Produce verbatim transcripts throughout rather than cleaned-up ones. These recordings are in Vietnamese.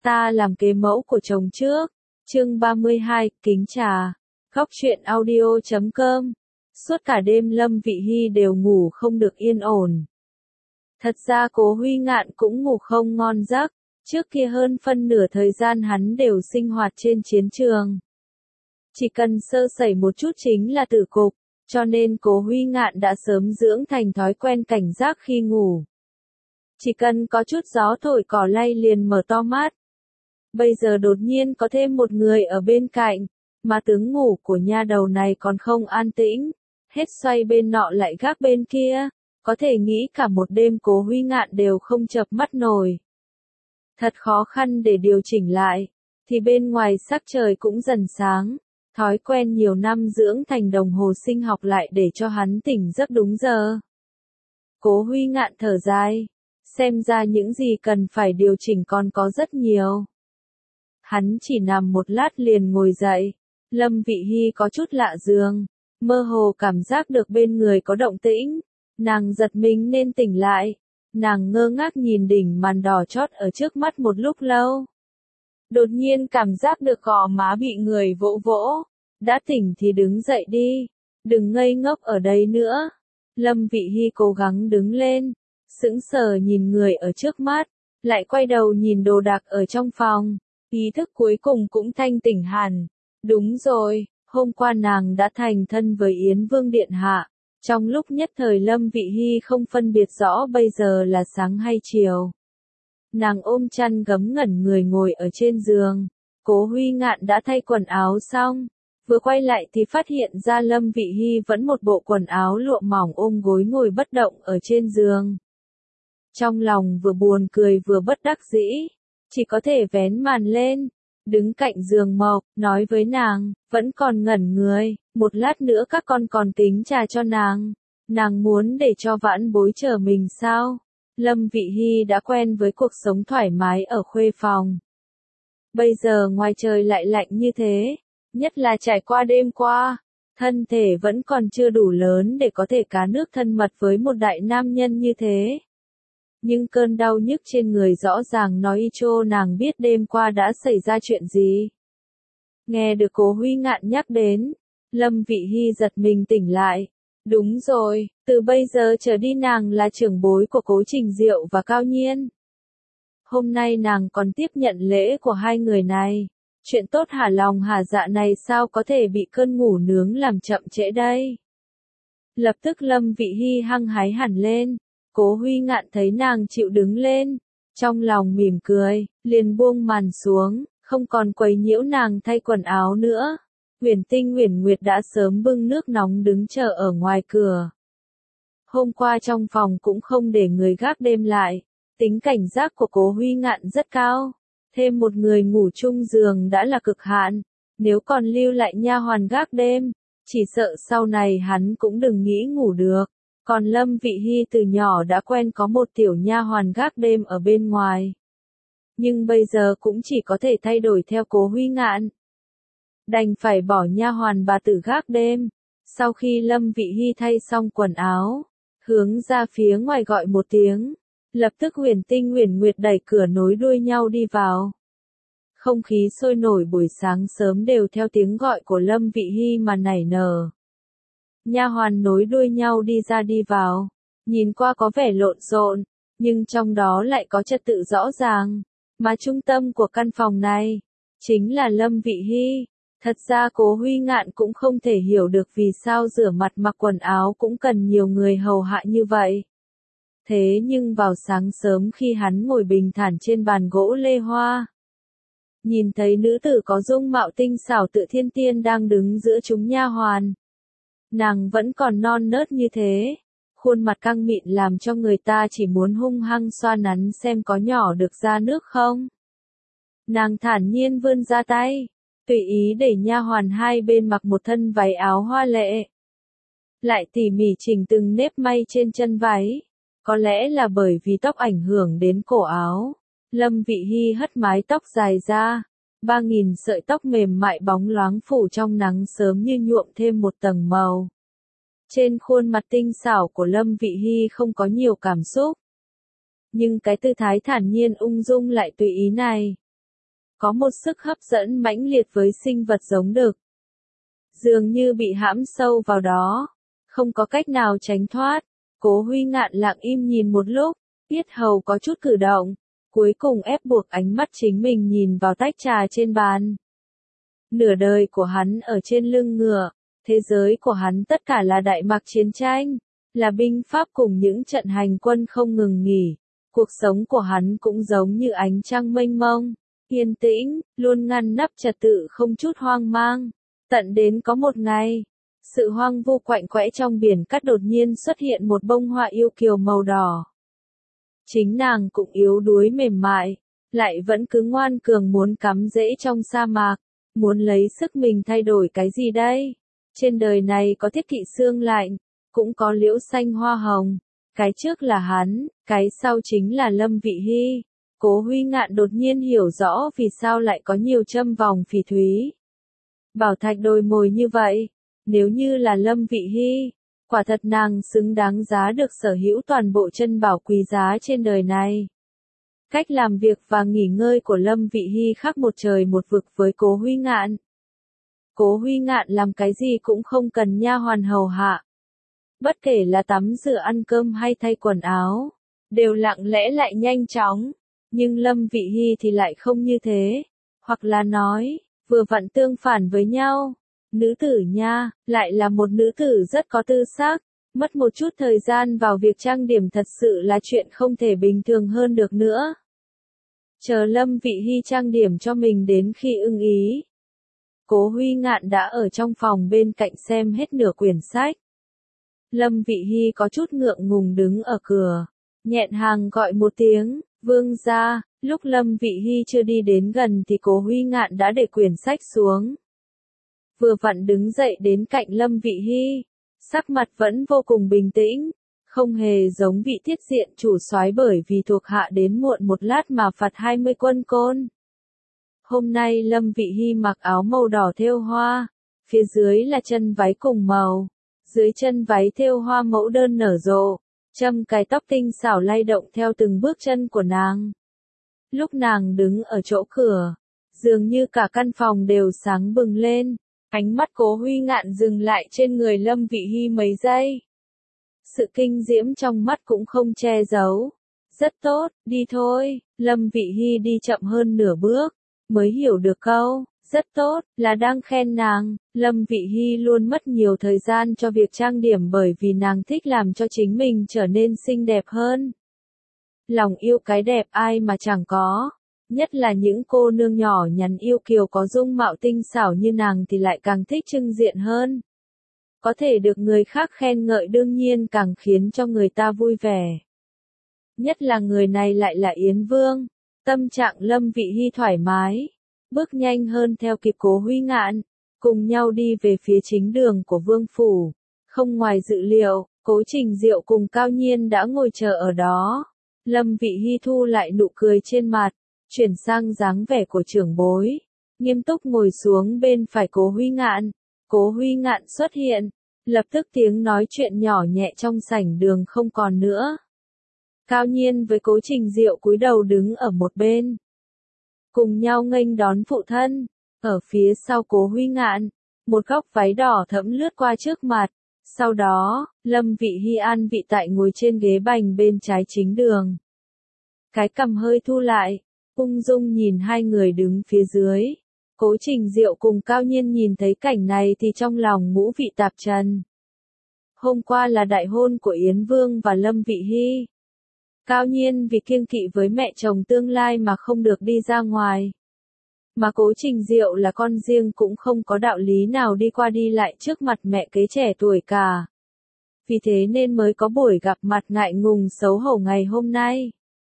ta làm kế mẫu của chồng trước. Chương ba mươi hai, kính trà. Góc truyện audio chấm com. Suốt cả đêm Lâm Vị Hi đều ngủ không được yên ổn. Thật ra Cố Huy Ngạn cũng ngủ không ngon giấc, trước kia hơn phân nửa thời gian hắn đều sinh hoạt trên chiến trường. Chỉ cần sơ sẩy một chút chính là tử cục, cho nên Cố Huy Ngạn đã sớm dưỡng thành thói quen cảnh giác khi ngủ. Chỉ cần có chút gió thổi cỏ lay liền mở to mắt. Bây giờ đột nhiên có thêm một người ở bên cạnh, mà tướng ngủ của nha đầu này còn không an tĩnh, hết xoay bên nọ lại gác bên kia, có thể nghĩ cả một đêm Cố Huy Ngạn đều không chợp mắt nổi. Thật khó khăn để điều chỉnh lại, thì bên ngoài sắc trời cũng dần sáng, thói quen nhiều năm dưỡng thành đồng hồ sinh học lại để cho hắn tỉnh giấc đúng giờ. Cố Huy Ngạn thở dài, xem ra những gì cần phải điều chỉnh còn có rất nhiều. Hắn chỉ nằm một lát liền ngồi dậy, Lâm Vị Hi có chút lạ giường, mơ hồ cảm giác được bên người có động tĩnh, nàng giật mình nên tỉnh lại, nàng ngơ ngác nhìn đỉnh màn đỏ chót ở trước mắt một lúc lâu. Đột nhiên cảm giác được gò má bị người vỗ vỗ, đã tỉnh thì đứng dậy đi, đừng ngây ngốc ở đây nữa. Lâm Vị Hi cố gắng đứng lên, sững sờ nhìn người ở trước mắt, lại quay đầu nhìn đồ đạc ở trong phòng, ý thức cuối cùng cũng thanh tỉnh hẳn. Đúng rồi, hôm qua nàng đã thành thân với Yến Vương Điện Hạ, trong lúc nhất thời Lâm Vị Hi không phân biệt rõ bây giờ là sáng hay chiều. Nàng ôm chăn gấm ngẩn người ngồi ở trên giường, Cố Huy Ngạn đã thay quần áo xong, vừa quay lại thì phát hiện ra Lâm Vị Hi vẫn một bộ quần áo lụa mỏng ôm gối ngồi bất động ở trên giường. Trong lòng vừa buồn cười vừa bất đắc dĩ, chỉ có thể vén màn lên, đứng cạnh giường Mộc, nói với nàng, vẫn còn ngẩn người, một lát nữa các con còn kính trà cho nàng. Nàng muốn để cho vãn bối chờ mình sao? Lâm Vị Hi đã quen với cuộc sống thoải mái ở khuê phòng. Bây giờ ngoài trời lại lạnh như thế, nhất là trải qua đêm qua, thân thể vẫn còn chưa đủ lớn để có thể cá nước thân mật với một đại nam nhân như thế. Nhưng cơn đau nhức trên người rõ ràng nói cho nàng biết đêm qua đã xảy ra chuyện gì. Nghe được Cố Huy Ngạn nhắc đến, Lâm Vị Hi giật mình tỉnh lại. Đúng rồi, từ bây giờ trở đi nàng là trưởng bối của Cố Trình Diệu và Cao Nhiên. Hôm nay nàng còn tiếp nhận lễ của hai người này. Chuyện tốt hả lòng hả dạ này sao có thể bị cơn ngủ nướng làm chậm trễ đây. Lập tức Lâm Vị Hi hăng hái hẳn lên. Cố Huy Ngạn thấy nàng chịu đứng lên, trong lòng mỉm cười, liền buông màn xuống, không còn quấy nhiễu nàng thay quần áo nữa. Huyền Tinh Huyền Nguyệt đã sớm bưng nước nóng đứng chờ ở ngoài cửa. Hôm qua trong phòng cũng không để người gác đêm lại, tính cảnh giác của Cố Huy Ngạn rất cao, thêm một người ngủ chung giường đã là cực hạn, nếu còn lưu lại nha hoàn gác đêm, chỉ sợ sau này hắn cũng đừng nghĩ ngủ được. Còn Lâm Vị Hi từ nhỏ đã quen có một tiểu nha hoàn gác đêm ở bên ngoài. Nhưng bây giờ cũng chỉ có thể thay đổi theo Cố Huy Ngạn. Đành phải bỏ nha hoàn bà tử gác đêm. Sau khi Lâm Vị Hi thay xong quần áo, hướng ra phía ngoài gọi một tiếng, lập tức Huyền Tinh Huyền Nguyệt đẩy cửa nối đuôi nhau đi vào. Không khí sôi nổi buổi sáng sớm đều theo tiếng gọi của Lâm Vị Hi mà nảy nở. Nha hoàn nối đuôi nhau đi ra đi vào, nhìn qua có vẻ lộn xộn, nhưng trong đó lại có trật tự rõ ràng, mà trung tâm của căn phòng này chính là Lâm Vị Hi. Thật ra Cố Huy Ngạn cũng không thể hiểu được vì sao rửa mặt mặc quần áo cũng cần nhiều người hầu hạ như vậy. Thế nhưng vào sáng sớm khi hắn ngồi bình thản trên bàn gỗ lê hoa, nhìn thấy nữ tử có dung mạo tinh xảo tự thiên tiên đang đứng giữa chúng nha hoàn. Nàng vẫn còn non nớt như thế, khuôn mặt căng mịn làm cho người ta chỉ muốn hung hăng xoa nắn xem có nhỏ được ra nước không. Nàng thản nhiên vươn ra tay, tùy ý để nha hoàn hai bên mặc một thân váy áo hoa lệ. Lại tỉ mỉ chỉnh từng nếp may trên chân váy, có lẽ là bởi vì tóc ảnh hưởng đến cổ áo. Lâm Vị Hi hất mái tóc dài ra. Ba nghìn sợi tóc mềm mại bóng loáng phủ trong nắng sớm như nhuộm thêm một tầng màu. Trên khuôn mặt tinh xảo của Lâm Vị Hi không có nhiều cảm xúc. Nhưng cái tư thái thản nhiên ung dung lại tùy ý này, có một sức hấp dẫn mãnh liệt với sinh vật giống đực. Dường như bị hãm sâu vào đó, không có cách nào tránh thoát. Cố Huy Ngạn lặng im nhìn một lúc, yết hầu có chút cử động, cuối cùng ép buộc ánh mắt chính mình nhìn vào tách trà trên bàn. Nửa đời của hắn ở trên lưng ngựa, thế giới của hắn tất cả là đại mạc chiến tranh, là binh pháp cùng những trận hành quân không ngừng nghỉ. Cuộc sống của hắn cũng giống như ánh trăng mênh mông, yên tĩnh, luôn ngăn nắp trật tự không chút hoang mang. Tận đến có một ngày, sự hoang vu quạnh quẽ trong biển cát đột nhiên xuất hiện một bông hoa yêu kiều màu đỏ. Chính nàng cũng yếu đuối mềm mại, lại vẫn cứ ngoan cường muốn cắm rễ trong sa mạc, muốn lấy sức mình thay đổi cái gì đây? Trên đời này có thiết kỵ xương lạnh, cũng có liễu xanh hoa hồng. Cái trước là hắn, cái sau chính là Lâm Vị Hy. Cố Huy Ngạn đột nhiên hiểu rõ vì sao lại có nhiều châm vòng phỉ thúy. Bảo thạch đồi mồi như vậy, nếu như là Lâm Vị Hy, quả thật nàng xứng đáng giá được sở hữu toàn bộ chân bảo quý giá trên đời này. Cách làm việc và nghỉ ngơi của Lâm Vị Hy khác một trời một vực với Cố Huy Ngạn. Cố Huy Ngạn làm cái gì cũng không cần nha hoàn hầu hạ. Bất kể là tắm rửa ăn cơm hay thay quần áo, đều lặng lẽ lại nhanh chóng. Nhưng Lâm Vị Hy thì lại không như thế. Hoặc là nói, vừa vặn tương phản với nhau. Nữ tử nha, lại là một nữ tử rất có tư sắc. Mất một chút thời gian vào việc trang điểm thật sự là chuyện không thể bình thường hơn được nữa. Chờ Lâm Vị Hy trang điểm cho mình đến khi ưng ý. Cố Huy Ngạn đã ở trong phòng bên cạnh xem hết nửa quyển sách. Lâm Vị Hy có chút ngượng ngùng đứng ở cửa, nhẹn hàng gọi một tiếng, vương gia. Lúc Lâm Vị Hy chưa đi đến gần thì Cố Huy Ngạn đã để quyển sách xuống. Vừa vặn đứng dậy đến cạnh Lâm Vị Hy, sắc mặt vẫn vô cùng bình tĩnh, không hề giống vị thiết diện chủ soái bởi vì thuộc hạ đến muộn một lát mà phạt hai mươi quân côn. Hôm nay Lâm Vị Hy mặc áo màu đỏ thêu hoa, phía dưới là chân váy cùng màu, dưới chân váy thêu hoa mẫu đơn nở rộ, châm cài tóc tinh xảo lay động theo từng bước chân của nàng. Lúc nàng đứng ở chỗ cửa, dường như cả căn phòng đều sáng bừng lên, ánh mắt Cố Huy Ngạn dừng lại trên người Lâm Vị Hy mấy giây. Sự kinh diễm trong mắt cũng không che giấu. Rất tốt, đi thôi. Lâm Vị Hy đi chậm hơn nửa bước, mới hiểu được câu, rất tốt, là đang khen nàng. Lâm Vị Hy luôn mất nhiều thời gian cho việc trang điểm bởi vì nàng thích làm cho chính mình trở nên xinh đẹp hơn. Lòng yêu cái đẹp ai mà chẳng có, nhất là những cô nương nhỏ nhắn yêu kiều có dung mạo tinh xảo như nàng thì lại càng thích trưng diện hơn. Có thể được người khác khen ngợi đương nhiên càng khiến cho người ta vui vẻ. Nhất là người này lại là Yến Vương. Tâm trạng Lâm Vị Hy thoải mái, bước nhanh hơn theo kịp Cố Huy Ngạn, cùng nhau đi về phía chính đường của Vương Phủ. Không ngoài dự liệu, Cố Trình Diệu cùng Cao Nhiên đã ngồi chờ ở đó. Lâm Vị Hy thu lại nụ cười trên mặt, chuyển sang dáng vẻ của trưởng bối, nghiêm túc ngồi xuống bên phải Cố Huy Ngạn. Cố Huy Ngạn xuất hiện, lập tức tiếng nói chuyện nhỏ nhẹ trong sảnh đường không còn nữa. Cao Nhiên với Cố Trình Diệu cúi đầu đứng ở một bên, cùng nhau nghênh đón phụ thân. Ở phía sau Cố Huy Ngạn, một góc váy đỏ thẫm lướt qua trước mặt. Sau đó, Lâm Vị Hy an vị tại ngồi trên ghế bành bên trái chính đường. Cái cằm hơi thu lại, ung dung nhìn hai người đứng phía dưới. Cố Trình Diệu cùng Cao Nhiên nhìn thấy cảnh này thì trong lòng ngũ vị tạp trần. Hôm qua là đại hôn của Yến Vương và Lâm Vị Hy. Cao Nhiên vì kiêng kỵ với mẹ chồng tương lai mà không được đi ra ngoài. Mà Cố Trình Diệu là con riêng cũng không có đạo lý nào đi qua đi lại trước mặt mẹ kế trẻ tuổi cả. Vì thế nên mới có buổi gặp mặt ngại ngùng xấu hổ ngày hôm nay.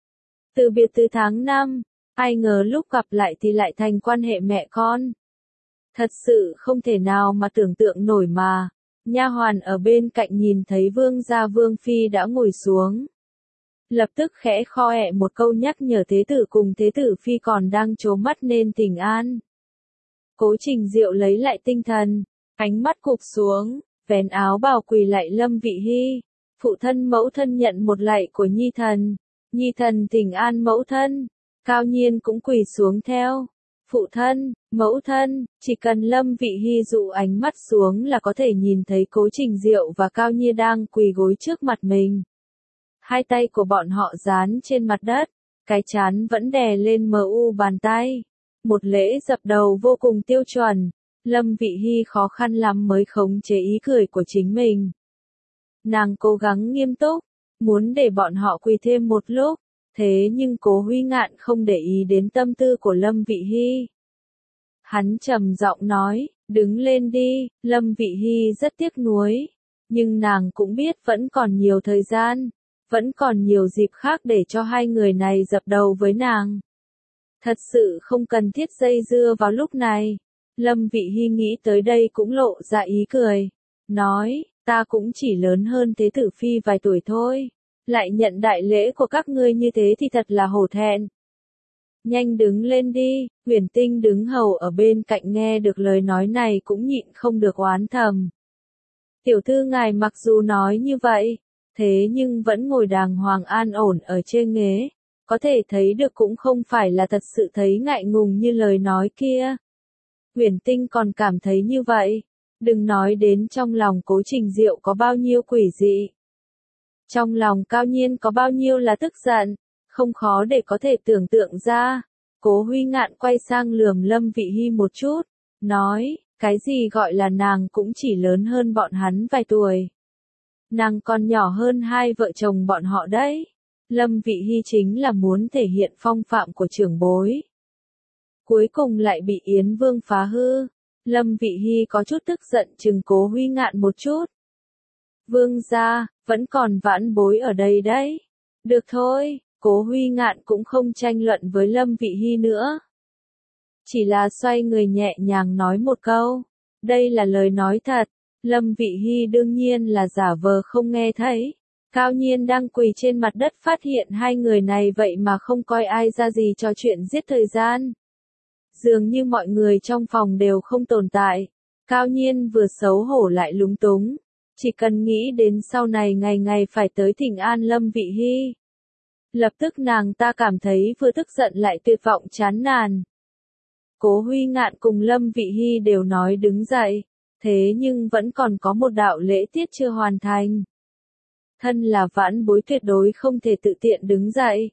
Từ biệt từ tháng năm, ai ngờ lúc gặp lại thì lại thành quan hệ mẹ con. Thật sự không thể nào mà tưởng tượng nổi mà. Nha hoàn ở bên cạnh nhìn thấy Vương gia Vương phi đã ngồi xuống, lập tức khẽ kho ẹ một câu nhắc nhở thế tử cùng thế tử phi còn đang trố mắt nên tỉnh an. Cố Trình Diệu lấy lại tinh thần, ánh mắt cụp xuống, vén áo bào quỳ lạy Lâm Vị Hy. Phụ thân mẫu thân nhận một lạy của nhi thần. Nhi thần tỉnh an mẫu thân. Cao Nhiên cũng quỳ xuống theo. Phụ thân, mẫu thân, chỉ cần Lâm Vị Hy dụ ánh mắt xuống là có thể nhìn thấy Cố Trình Diệu và Cao Nhiên đang quỳ gối trước mặt mình. Hai tay của bọn họ dán trên mặt đất, cái trán vẫn đè lên mờ u bàn tay. Một lễ dập đầu vô cùng tiêu chuẩn, Lâm Vị Hy khó khăn lắm mới khống chế ý cười của chính mình. Nàng cố gắng nghiêm túc, muốn để bọn họ quỳ thêm một lúc, thế nhưng Cố Huy Ngạn không để ý đến tâm tư của Lâm Vị Hy. Hắn trầm giọng nói, đứng lên đi, Lâm Vị Hy rất tiếc nuối, nhưng nàng cũng biết vẫn còn nhiều thời gian, vẫn còn nhiều dịp khác để cho hai người này dập đầu với nàng. Thật sự không cần thiết dây dưa vào lúc này. Lâm Vị Hy nghĩ tới đây cũng lộ ra ý cười, nói, ta cũng chỉ lớn hơn Thế Tử Phi vài tuổi thôi, lại nhận đại lễ của các ngươi như thế thì thật là hổ thẹn. Nhanh đứng lên đi, Huyền Tinh đứng hầu ở bên cạnh nghe được lời nói này cũng nhịn không được oán thầm. Tiểu thư ngài mặc dù nói như vậy, thế nhưng vẫn ngồi đàng hoàng an ổn ở trên ghế, có thể thấy được cũng không phải là thật sự thấy ngại ngùng như lời nói kia. Huyền Tinh còn cảm thấy như vậy, đừng nói đến trong lòng Cố Trình Diệu có bao nhiêu quỷ dị. Trong lòng Cao Nhiên có bao nhiêu là tức giận, không khó để có thể tưởng tượng ra. Cố Huy Ngạn quay sang lườm Lâm Vị Hy một chút, nói, cái gì gọi là nàng cũng chỉ lớn hơn bọn hắn vài tuổi. Nàng còn nhỏ hơn hai vợ chồng bọn họ đấy. Lâm Vị Hy chính là muốn thể hiện phong phạm của trưởng bối. Cuối cùng lại bị Yến Vương phá hư. Lâm Vị Hy có chút tức giận chừng Cố Huy Ngạn một chút. Vương gia, vẫn còn vãn bối ở đây đấy. Được thôi, Cố Huy Ngạn cũng không tranh luận với Lâm Vị Hy nữa. Chỉ là xoay người nhẹ nhàng nói một câu. Đây là lời nói thật. Lâm Vị Hy đương nhiên là giả vờ không nghe thấy. Cao Nhiên đang quỳ trên mặt đất phát hiện hai người này vậy mà không coi ai ra gì cho chuyện giết thời gian. Dường như mọi người trong phòng đều không tồn tại. Cao Nhiên vừa xấu hổ lại lúng túng. Chỉ cần nghĩ đến sau này ngày ngày phải tới thỉnh an Lâm Vị Hy. Lập tức nàng ta cảm thấy vừa tức giận lại tuyệt vọng chán nản. Cố Huy Ngạn cùng Lâm Vị Hy đều nói đứng dậy. Thế nhưng vẫn còn có một đạo lễ tiết chưa hoàn thành. Thân là vãn bối tuyệt đối không thể tự tiện đứng dậy.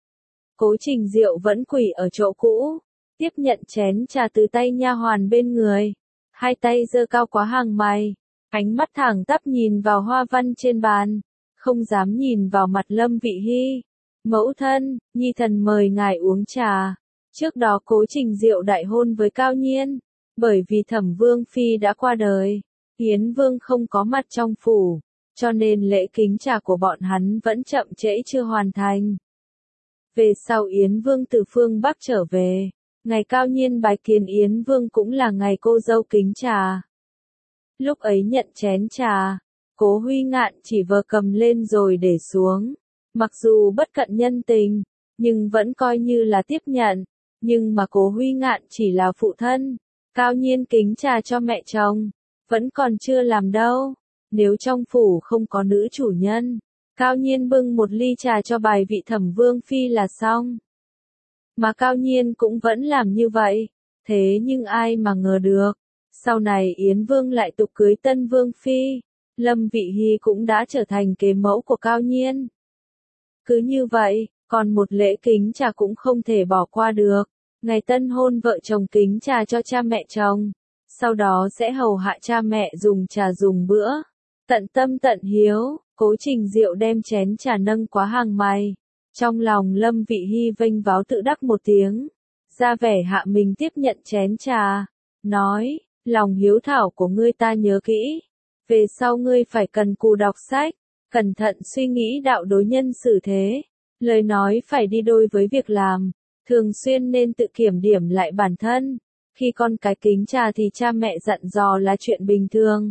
Cố Trình Diệu vẫn quỳ ở chỗ cũ, tiếp nhận chén trà từ tay nha hoàn bên người, hai tay giơ cao quá hàng mày, ánh mắt thẳng tắp nhìn vào hoa văn trên bàn, không dám nhìn vào mặt Lâm Vị Hy. Mẫu thân, nhi thần mời ngài uống trà. Trước đó Cố Trình Diệu đại hôn với Cao Nhiên, bởi vì Thẩm Vương Phi đã qua đời, Yến Vương không có mặt trong phủ, cho nên lễ kính trà của bọn hắn vẫn chậm trễ chưa hoàn thành. Về sau Yến Vương từ phương Bắc trở về, ngày Cao Nhiên bái kiến Yến Vương cũng là ngày cô dâu kính trà. Lúc ấy nhận chén trà, Cố Huy Ngạn chỉ vờ cầm lên rồi để xuống, mặc dù bất cận nhân tình, nhưng vẫn coi như là tiếp nhận, nhưng mà Cố Huy Ngạn chỉ là phụ thân. Cao Nhiên kính trà cho mẹ chồng, vẫn còn chưa làm đâu. Nếu trong phủ không có nữ chủ nhân, Cao Nhiên bưng một ly trà cho bài vị Thẩm Vương Phi là xong. Mà Cao Nhiên cũng vẫn làm như vậy, thế nhưng ai mà ngờ được, sau này Yến Vương lại tục cưới Tân Vương Phi, Lâm Vị Hy cũng đã trở thành kế mẫu của Cao Nhiên. Cứ như vậy, còn một lễ kính trà cũng không thể bỏ qua được. Ngày tân hôn vợ chồng kính trà cho cha mẹ chồng, sau đó sẽ hầu hạ cha mẹ dùng trà dùng bữa. Tận tâm tận hiếu, Cố Trình Diệu đem chén trà nâng quá hàng mày. Trong lòng Lâm Vị Hy vênh váo tự đắc một tiếng, ra vẻ hạ mình tiếp nhận chén trà, nói, lòng hiếu thảo của ngươi ta nhớ kỹ. Về sau ngươi phải cần cù đọc sách, cẩn thận suy nghĩ đạo đối nhân xử thế. Lời nói phải đi đôi với việc làm. Thường xuyên nên tự kiểm điểm lại bản thân. Khi con cái kính trà thì cha mẹ dặn dò là chuyện bình thường.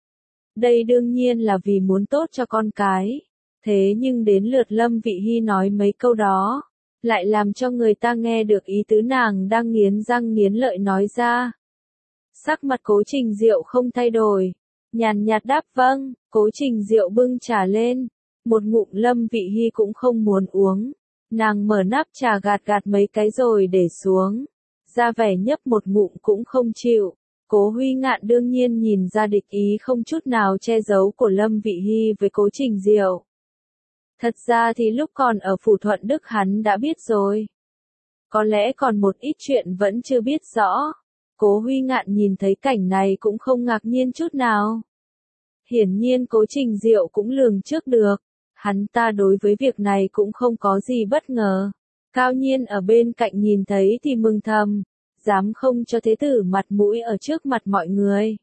Đây đương nhiên là vì muốn tốt cho con cái. Thế nhưng đến lượt Lâm Vị Hy nói mấy câu đó, lại làm cho người ta nghe được ý tứ nàng đang nghiến răng nghiến lợi nói ra. Sắc mặt Cố Trình Diệu không thay đổi, nhàn nhạt đáp vâng. Cố Trình Diệu bưng trà lên, một ngụm Lâm Vị Hy cũng không muốn uống. Nàng mở nắp trà gạt gạt mấy cái rồi để xuống. ra vẻ nhấp một ngụm cũng không chịu. Cố Huy Ngạn đương nhiên nhìn ra địch ý không chút nào che giấu của Lâm Vị Hy với Cố Trình Diệu. Thật ra thì lúc còn ở Phủ Thuận Đức hắn đã biết rồi. Có lẽ còn một ít chuyện vẫn chưa biết rõ. Cố Huy Ngạn nhìn thấy cảnh này cũng không ngạc nhiên chút nào. Hiển nhiên Cố Trình Diệu cũng lường trước được. Hắn ta đối với việc này cũng không có gì bất ngờ. Cao Nhiên ở bên cạnh nhìn thấy thì mừng thầm. Dám không cho thế tử mặt mũi ở trước mặt mọi người.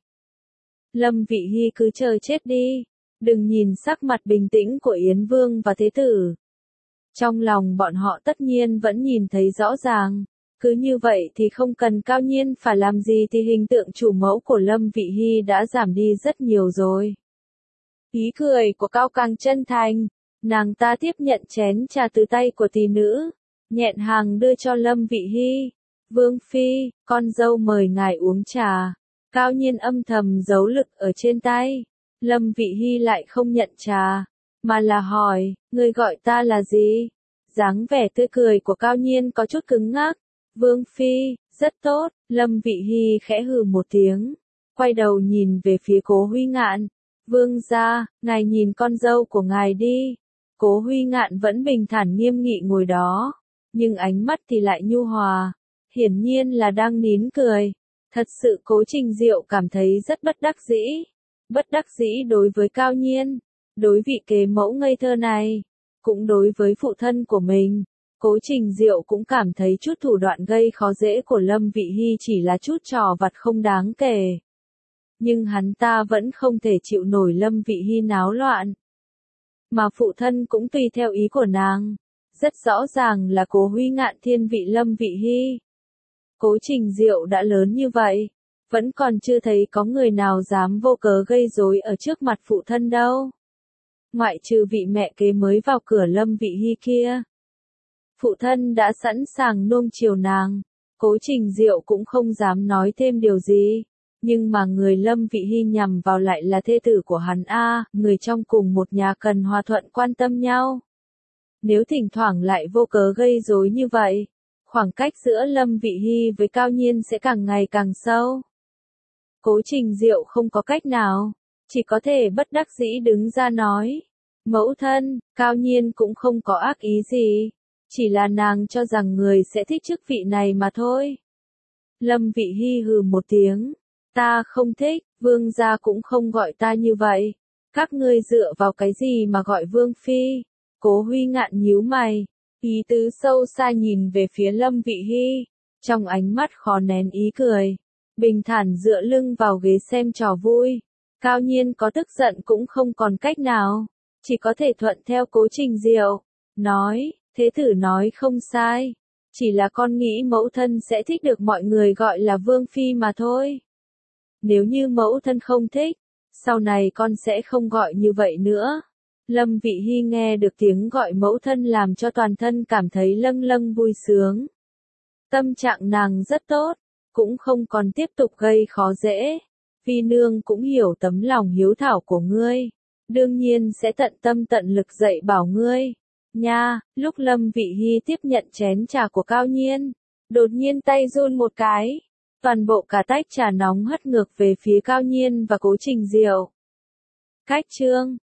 Lâm Vị Hy cứ chờ chết đi. Đừng nhìn sắc mặt bình tĩnh của Yến Vương và thế tử. Trong lòng bọn họ tất nhiên vẫn nhìn thấy rõ ràng. Cứ như vậy thì không cần Cao Nhiên phải làm gì thì hình tượng chủ mẫu của Lâm Vị Hy đã giảm đi rất nhiều rồi. Ý cười của Cao càng chân thành. Nàng ta tiếp nhận chén trà từ tay của tỷ nữ. Nhẹn hàng đưa cho Lâm Vị Hy. Vương Phi, con dâu mời ngài uống trà. Cao Nhiên âm thầm giấu lực ở trên tay. Lâm Vị Hy lại không nhận trà, mà là hỏi, ngươi gọi ta là gì? Dáng vẻ tươi cười của Cao Nhiên có chút cứng ngắc. Vương Phi, rất tốt. Lâm Vị Hy khẽ hừ một tiếng, quay đầu nhìn về phía Cố Huy Ngạn. Vương gia, ngài nhìn con dâu của ngài đi. Cố Huy Ngạn vẫn bình thản nghiêm nghị ngồi đó, nhưng ánh mắt thì lại nhu hòa. Hiển nhiên là đang nín cười. Thật sự Cố Trình Diệu cảm thấy rất bất đắc dĩ. Bất đắc dĩ đối với Cao Nhiên, đối vị kế mẫu ngây thơ này, cũng đối với phụ thân của mình. Cố Trình Diệu cũng cảm thấy chút thủ đoạn gây khó dễ của Lâm Vị Hy chỉ là chút trò vặt không đáng kể. Nhưng hắn ta vẫn không thể chịu nổi Lâm Vị Hy náo loạn. Mà phụ thân cũng tùy theo ý của nàng. Rất rõ ràng là Cố Huy Ngạn thiên vị Lâm Vị Hy. Cố Trình Diệu đã lớn như vậy, vẫn còn chưa thấy có người nào dám vô cớ gây rối ở trước mặt phụ thân đâu. Ngoại trừ vị mẹ kế mới vào cửa Lâm Vị Hy kia. Phụ thân đã sẵn sàng nuông chiều nàng, Cố Trình Diệu cũng không dám nói thêm điều gì. Nhưng mà người Lâm Vị Hy nhằm vào lại là thê tử của hắn a, người trong cùng một nhà cần hòa thuận quan tâm nhau. Nếu thỉnh thoảng lại vô cớ gây rối như vậy, khoảng cách giữa Lâm Vị Hy với Cao Nhiên sẽ càng ngày càng sâu. Cố Trình Diệu không có cách nào, chỉ có thể bất đắc dĩ đứng ra nói. Mẫu thân, Cao Nhiên cũng không có ác ý gì, chỉ là nàng cho rằng người sẽ thích chức vị này mà thôi. Lâm Vị Hy hừ một tiếng, ta không thích, vương gia cũng không gọi ta như vậy. Các ngươi dựa vào cái gì mà gọi vương phi? Cố Huy Ngạn nhíu mày, ý tứ sâu xa nhìn về phía Lâm Vị Hy, trong ánh mắt khó nén ý cười. Bình thản dựa lưng vào ghế xem trò vui. Cao Nhiên có tức giận cũng không còn cách nào, chỉ có thể thuận theo Cố Trình Diệu. Nói, thế tử nói không sai. Chỉ là con nghĩ mẫu thân sẽ thích được mọi người gọi là vương phi mà thôi. Nếu như mẫu thân không thích, sau này con sẽ không gọi như vậy nữa. Lâm Vị Hy nghe được tiếng gọi mẫu thân làm cho toàn thân cảm thấy lâng lâng vui sướng. Tâm trạng nàng rất tốt, cũng không còn tiếp tục gây khó dễ. Phi nương cũng hiểu tấm lòng hiếu thảo của ngươi, đương nhiên sẽ tận tâm tận lực dạy bảo ngươi. Nha, lúc Lâm Vị Hy tiếp nhận chén trà của Cao Nhiên, đột nhiên tay run một cái, toàn bộ cả tách trà nóng hất ngược về phía Cao Nhiên và Cố Trình Diệu. Cách chương